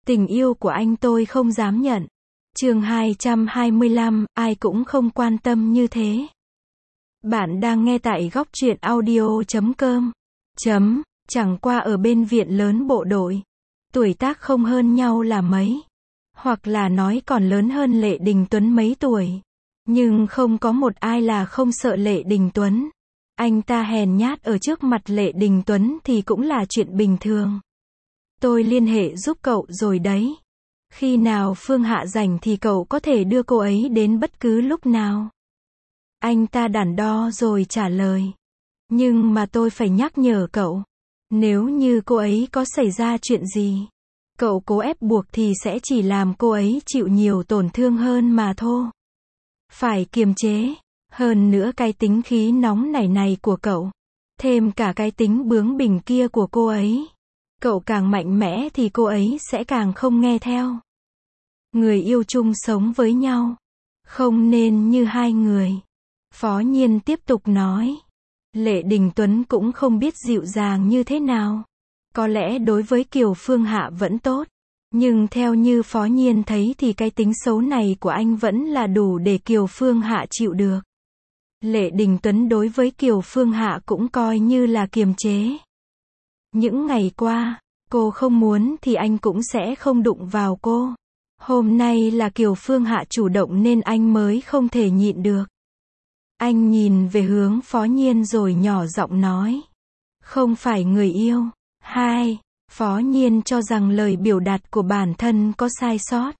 Tình yêu của anh tôi không dám nhận. Chương 225, ai cũng không quan tâm như thế. Bạn đang nghe tại góc truyện audio.com. Chẳng qua ở bên viện lớn bộ đội. Tuổi tác không hơn nhau là mấy. Hoặc là nói còn lớn hơn Lệ Đình Tuấn mấy tuổi. Nhưng không có một ai là không sợ Lệ Đình Tuấn. Anh ta hèn nhát ở trước mặt Lệ Đình Tuấn thì cũng là chuyện bình thường. Tôi liên hệ giúp cậu rồi đấy. Khi nào Phương Hạ rảnh thì cậu có thể đưa cô ấy đến bất cứ lúc nào. Anh ta đắn đo rồi trả lời. Nhưng mà tôi phải nhắc nhở cậu. Nếu như cô ấy có xảy ra chuyện gì, cậu cố ép buộc thì sẽ chỉ làm cô ấy chịu nhiều tổn thương hơn mà thôi. Phải kiềm chế. Hơn nữa cái tính khí nóng nảy này của cậu, thêm cả cái tính bướng bỉnh kia của cô ấy. Cậu càng mạnh mẽ thì cô ấy sẽ càng không nghe theo. Người yêu chung sống với nhau, không nên như hai người. Phó Nhiên tiếp tục nói. Lệ Đình Tuấn cũng không biết dịu dàng như thế nào. Có lẽ đối với Kiều Phương Hạ vẫn tốt. Nhưng theo như Phó Nhiên thấy thì cái tính xấu này của anh vẫn là đủ để Kiều Phương Hạ chịu được. Lệ Đình Tuấn đối với Kiều Phương Hạ cũng coi như là kiềm chế. Những ngày qua, cô không muốn thì anh cũng sẽ không đụng vào cô. Hôm nay là Kiều Phương Hạ chủ động nên anh mới không thể nhịn được. Anh nhìn về hướng Phó Nhiên rồi nhỏ giọng nói. Không phải người yêu. Hai, Phó Nhiên cho rằng lời biểu đạt của bản thân có sai sót.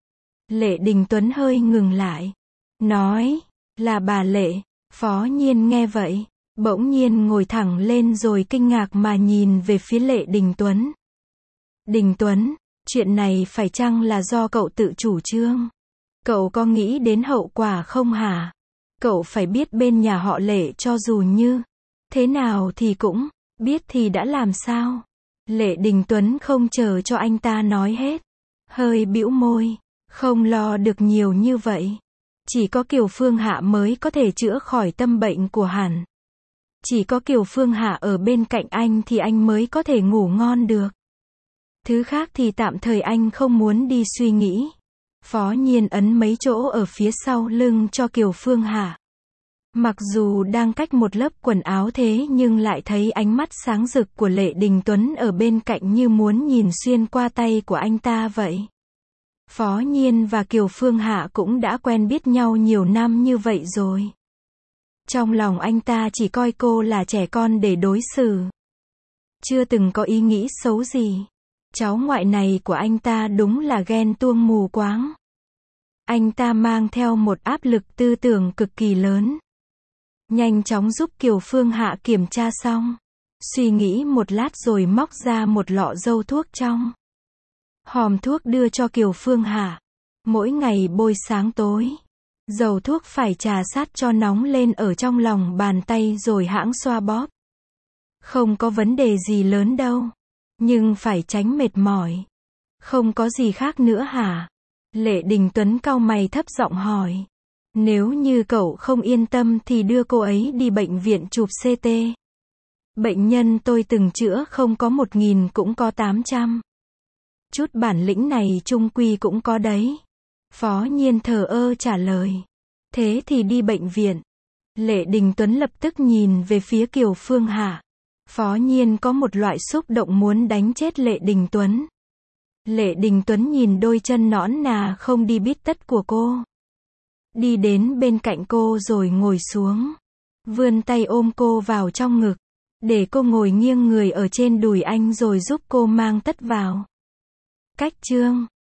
Lệ Đình Tuấn hơi ngừng lại. Nói, là bà Lệ. Phó Nhiên nghe vậy, bỗng nhiên ngồi thẳng lên rồi kinh ngạc mà nhìn về phía Lệ Đình Tuấn. Đình Tuấn, chuyện này phải chăng là do cậu tự chủ trương? Cậu có nghĩ đến hậu quả không hả? Cậu phải biết bên nhà họ Lệ cho dù như thế nào thì cũng biết thì đã làm sao? Lệ Đình Tuấn không chờ cho anh ta nói hết, hơi bĩu môi, không lo được nhiều như vậy. Chỉ có Kiều Phương Hạ mới có thể chữa khỏi tâm bệnh của hắn. Chỉ có Kiều Phương Hạ ở bên cạnh anh thì anh mới có thể ngủ ngon được. Thứ khác thì tạm thời anh không muốn đi suy nghĩ. Phó Nhiên ấn mấy chỗ ở phía sau lưng cho Kiều Phương Hạ. Mặc dù đang cách một lớp quần áo thế nhưng lại thấy ánh mắt sáng rực của Lệ Đình Tuấn ở bên cạnh như muốn nhìn xuyên qua tay của anh ta vậy. Phó Nhiên và Kiều Phương Hạ cũng đã quen biết nhau nhiều năm như vậy rồi. Trong lòng anh ta chỉ coi cô là trẻ con để đối xử. Chưa từng có ý nghĩ xấu gì. Cháu ngoại này của anh ta đúng là ghen tuông mù quáng. Anh ta mang theo một áp lực tư tưởng cực kỳ lớn. Nhanh chóng giúp Kiều Phương Hạ kiểm tra xong. Suy nghĩ một lát rồi móc ra một lọ dâu thuốc trong hòm thuốc đưa cho Kiều Phương Hạ. Mỗi ngày bôi sáng tối. Dầu thuốc phải trà sát cho nóng lên ở trong lòng bàn tay rồi hãng xoa bóp. Không có vấn đề gì lớn đâu. Nhưng phải tránh mệt mỏi. Không có gì khác nữa hả? Lệ Đình Tuấn cau mày thấp giọng hỏi. Nếu như cậu không yên tâm thì đưa cô ấy đi bệnh viện chụp CT. Bệnh nhân tôi từng chữa không có 1.000 cũng có 800. Chút bản lĩnh này chung quy cũng có đấy. Phó Nhiên thờ ơ trả lời. Thế thì đi bệnh viện. Lệ Đình Tuấn lập tức nhìn về phía Kiều Phương Hạ. Phó Nhiên có một loại xúc động muốn đánh chết Lệ Đình Tuấn. Lệ Đình Tuấn nhìn đôi chân nõn nà không đi bít tất của cô. Đi đến bên cạnh cô rồi ngồi xuống. Vươn tay ôm cô vào trong ngực. Để cô ngồi nghiêng người ở trên đùi anh rồi giúp cô mang tất vào. Cách chương